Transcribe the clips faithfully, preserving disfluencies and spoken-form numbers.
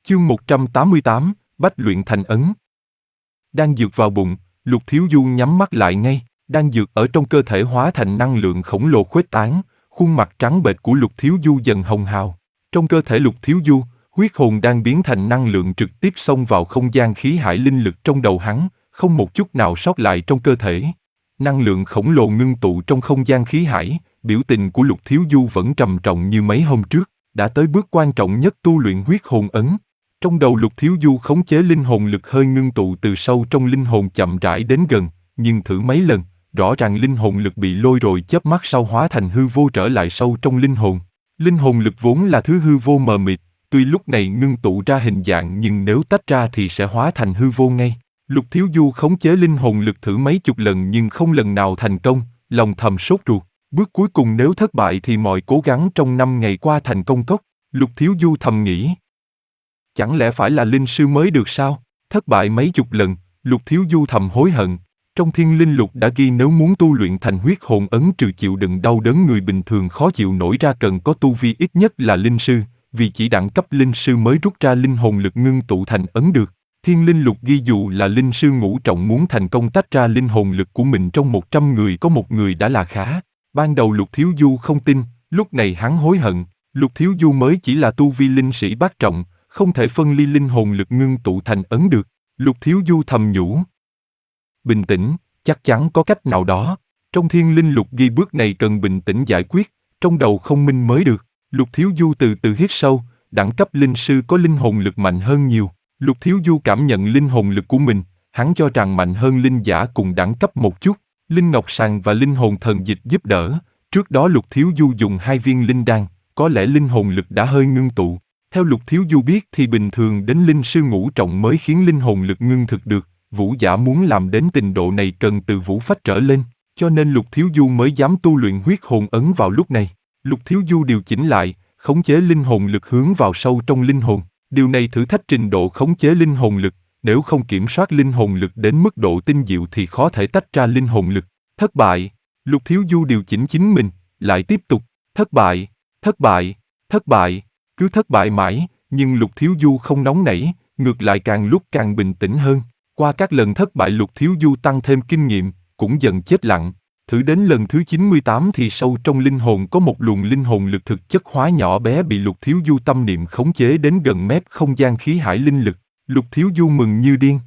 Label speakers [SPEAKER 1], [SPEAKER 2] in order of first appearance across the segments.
[SPEAKER 1] Chương một trăm tám mươi tám, Bách luyện thành ấn. Đan dược vào bụng, Lục Thiếu Du nhắm mắt lại ngay, đan dược ở trong cơ thể hóa thành năng lượng khổng lồ khuếch tán, khuôn mặt trắng bệch của Lục Thiếu Du dần hồng hào. Trong cơ thể Lục Thiếu Du, huyết hồn đang biến thành năng lượng trực tiếp xông vào không gian khí hải linh lực trong đầu hắn, không một chút nào sót lại trong cơ thể. Năng lượng khổng lồ ngưng tụ trong không gian khí hải, biểu tình của Lục Thiếu Du vẫn trầm trọng như mấy hôm trước, đã tới bước quan trọng nhất tu luyện huyết hồn ấn. Trong đầu Lục Thiếu Du khống chế linh hồn lực hơi ngưng tụ từ sâu trong linh hồn chậm rãi đến gần, nhưng thử mấy lần, rõ ràng linh hồn lực bị lôi rồi chớp mắt sau hóa thành hư vô trở lại sâu trong linh hồn. Linh hồn lực vốn là thứ hư vô mờ mịt, tuy lúc này ngưng tụ ra hình dạng nhưng nếu tách ra thì sẽ hóa thành hư vô ngay. Lục Thiếu Du khống chế linh hồn lực thử mấy chục lần nhưng không lần nào thành công, lòng thầm sốt ruột. Bước cuối cùng nếu thất bại thì mọi cố gắng trong năm ngày qua thành công cốc. Lục Thiếu Du thầm nghĩ. Chẳng lẽ phải là linh sư mới được sao? Thất bại mấy chục lần, Lục Thiếu Du thầm hối hận. Trong Thiên Linh Lục đã ghi nếu muốn tu luyện thành huyết hồn ấn trừ chịu đựng đau đớn người bình thường khó chịu nổi ra cần có tu vi ít nhất là linh sư, vì chỉ đẳng cấp linh sư mới rút ra linh hồn lực ngưng tụ thành ấn được. Thiên Linh Lục ghi dù là linh sư ngũ trọng muốn thành công tách ra linh hồn lực của mình trong một trăm người có một người đã là khá. Ban đầu Lục Thiếu Du không tin, lúc này hắn hối hận. Lục Thiếu Du mới chỉ là tu vi linh sĩ bát trọng, không thể phân ly linh hồn lực ngưng tụ thành ấn được. Lục Thiếu Du thầm nhủ. Bình tĩnh, chắc chắn có cách nào đó. Trong Thiên Linh Lục ghi bước này cần bình tĩnh giải quyết, trong đầu không minh mới được. Lục Thiếu Du từ từ hít sâu, đẳng cấp linh sư có linh hồn lực mạnh hơn nhiều. Lục Thiếu Du cảm nhận linh hồn lực của mình, hắn cho rằng mạnh hơn linh giả cùng đẳng cấp một chút. Linh Ngọc Sàng và linh hồn thần dịch giúp đỡ. Trước đó Lục Thiếu Du dùng hai viên linh đan, có lẽ linh hồn lực đã hơi ngưng tụ. Theo Lục Thiếu Du biết thì bình thường đến linh sư ngũ trọng mới khiến linh hồn lực ngưng thực được. Vũ giả muốn làm đến trình độ này cần từ vũ phách trở lên, cho nên Lục Thiếu Du mới dám tu luyện huyết hồn ấn vào lúc này. Lục Thiếu Du điều chỉnh lại, khống chế linh hồn lực hướng vào sâu trong linh hồn. Điều này thử thách trình độ khống chế linh hồn lực, nếu không kiểm soát linh hồn lực đến mức độ tinh diệu thì khó thể tách ra linh hồn lực. Thất bại, Lục Thiếu Du điều chỉnh chính mình, lại tiếp tục, thất bại, thất bại, thất bại, cứ thất bại mãi, nhưng Lục Thiếu Du không nóng nảy, ngược lại càng lúc càng bình tĩnh hơn. Qua các lần thất bại Lục Thiếu Du tăng thêm kinh nghiệm, cũng dần chết lặng. Thử đến lần thứ chín mươi tám thì sâu trong linh hồn có một luồng linh hồn lực thực chất hóa nhỏ bé bị Lục Thiếu Du tâm niệm khống chế đến gần mép không gian khí hải linh lực. Lục Thiếu Du mừng như điên.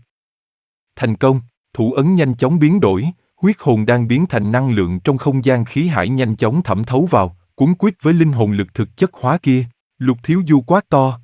[SPEAKER 1] Thành công, thủ ấn nhanh chóng biến đổi, huyết hồn đang biến thành năng lượng trong không gian khí hải nhanh chóng thẩm thấu vào, cuốn quýt với linh hồn lực thực chất hóa kia. Lục Thiếu Du quát to.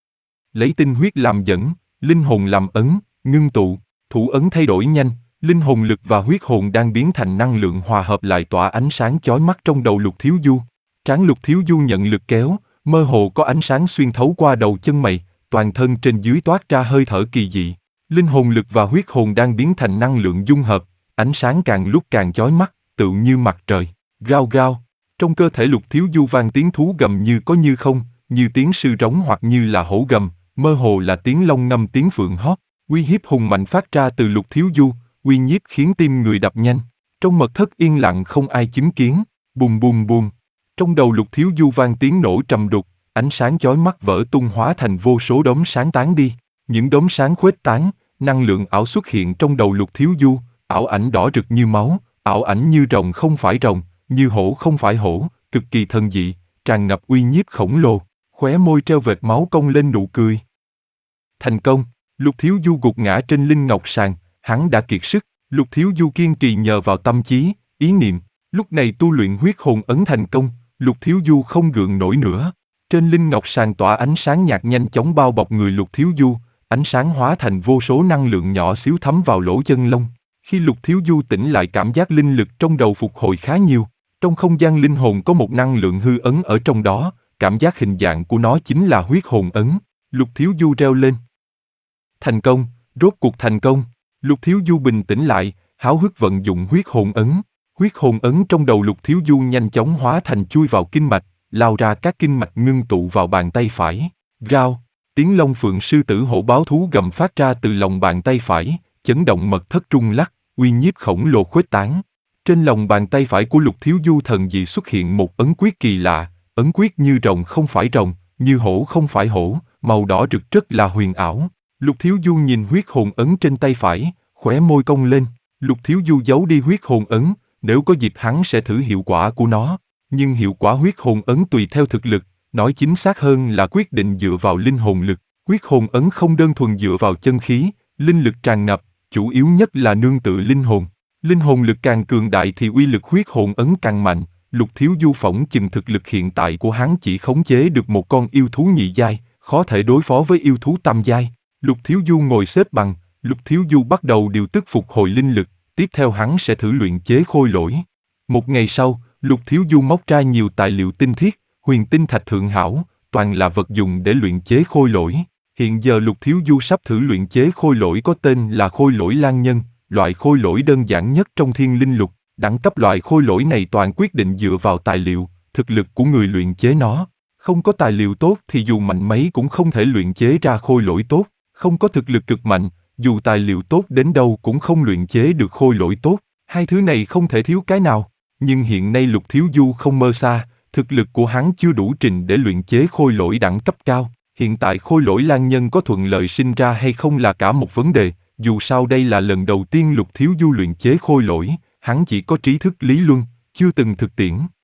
[SPEAKER 1] Lấy tinh huyết làm dẫn, linh hồn làm ấn, ngưng tụ, thủ ấn thay đổi nhanh, linh hồn lực và huyết hồn đang biến thành năng lượng hòa hợp lại tỏa ánh sáng chói mắt trong đầu Lục Thiếu Du. Trán Lục Thiếu Du nhận lực kéo, mơ hồ có ánh sáng xuyên thấu qua đầu chân mày, toàn thân trên dưới toát ra hơi thở kỳ dị. Linh hồn lực và huyết hồn đang biến thành năng lượng dung hợp, ánh sáng càng lúc càng chói mắt, tựu như mặt trời. Rao rao, trong cơ thể Lục Thiếu Du vang tiếng thú gầm như có như không, như tiếng sư rống hoặc như là hổ gầm, mơ hồ là tiếng long ngâm tiếng phượng hót. Uy hiếp hùng mạnh phát ra từ Lục Thiếu Du, uy nhiếp khiến tim người đập nhanh. Trong mật thất yên lặng không ai chứng kiến, bùm bùm bùm. Trong đầu Lục Thiếu Du vang tiếng nổ trầm đục, ánh sáng chói mắt vỡ tung hóa thành vô số đốm sáng tán đi. Những đốm sáng khuếch tán, năng lượng ảo xuất hiện trong đầu Lục Thiếu Du, ảo ảnh đỏ rực như máu, ảo ảnh như rồng không phải rồng, như hổ không phải hổ, cực kỳ thần dị, tràn ngập uy nhiếp khổng lồ. Khóe môi treo vệt máu cong lên nụ cười. Thành công. Lục Thiếu Du gục ngã trên linh ngọc sàng, hắn đã kiệt sức. Lục Thiếu Du kiên trì nhờ vào tâm trí, ý niệm. Lúc này tu luyện huyết hồn ấn thành công, Lục Thiếu Du không gượng nổi nữa. Trên linh ngọc sàng tỏa ánh sáng nhạt nhanh chóng bao bọc người Lục Thiếu Du, ánh sáng hóa thành vô số năng lượng nhỏ xíu thấm vào lỗ chân lông. Khi Lục Thiếu Du tỉnh lại cảm giác linh lực trong đầu phục hồi khá nhiều. Trong không gian linh hồn có một năng lượng hư ấn ở trong đó, cảm giác hình dạng của nó chính là huyết hồn ấn. Lục Thiếu Du reo lên. Thành công, rốt cuộc thành công. Lục Thiếu Du bình tĩnh lại, háo hức vận dụng huyết hồn ấn. Huyết hồn ấn trong đầu Lục Thiếu Du nhanh chóng hóa thành chui vào kinh mạch, lao ra các kinh mạch ngưng tụ vào bàn tay phải. Rao, tiếng long phượng sư tử hổ báo thú gầm phát ra từ lòng bàn tay phải, chấn động mật thất rung lắc, uy nhiếp khổng lồ khuếch tán. Trên lòng bàn tay phải của Lục Thiếu Du thần dị xuất hiện một ấn quyết kỳ lạ, ấn quyết như rồng không phải rồng, như hổ không phải hổ, màu đỏ rực rất là huyền ảo. Lục Thiếu Du nhìn huyết hồn ấn trên tay phải, khóe môi cong lên. Lục Thiếu Du giấu đi huyết hồn ấn, nếu có dịp hắn sẽ thử hiệu quả của nó. Nhưng hiệu quả huyết hồn ấn tùy theo thực lực, nói chính xác hơn là quyết định dựa vào linh hồn lực. Huyết hồn ấn không đơn thuần dựa vào chân khí, linh lực tràn ngập, chủ yếu nhất là nương tựa linh hồn. Linh hồn lực càng cường đại thì uy lực huyết hồn ấn càng mạnh. Lục Thiếu Du phỏng chừng thực lực hiện tại của hắn chỉ khống chế được một con yêu thú nhị giai, khó thể đối phó với yêu thú tam giai. Lục Thiếu Du ngồi xếp bằng, Lục Thiếu Du bắt đầu điều tức phục hồi linh lực, tiếp theo hắn sẽ thử luyện chế khôi lỗi. Một ngày sau, Lục Thiếu Du móc ra nhiều tài liệu tinh khiết, huyền tinh thạch thượng hảo, toàn là vật dụng để luyện chế khôi lỗi. Hiện giờ Lục Thiếu Du sắp thử luyện chế khôi lỗi có tên là khôi lỗi lang nhân, loại khôi lỗi đơn giản nhất trong thiên linh lục. Đẳng cấp loại khôi lỗi này toàn quyết định dựa vào tài liệu, thực lực của người luyện chế nó. Không có tài liệu tốt thì dù mạnh mấy cũng không thể luyện chế ra khôi lỗi tốt. Không có thực lực cực mạnh, dù tài liệu tốt đến đâu cũng không luyện chế được khôi lỗi tốt. Hai thứ này không thể thiếu cái nào. Nhưng hiện nay Lục Thiếu Du không mơ xa, thực lực của hắn chưa đủ trình để luyện chế khôi lỗi đẳng cấp cao. Hiện tại khôi lỗi lang nhân có thuận lợi sinh ra hay không là cả một vấn đề, dù sao đây là lần đầu tiên Lục Thiếu Du luyện chế khôi lỗi, hắn chỉ có trí thức lý luân, chưa từng thực tiễn.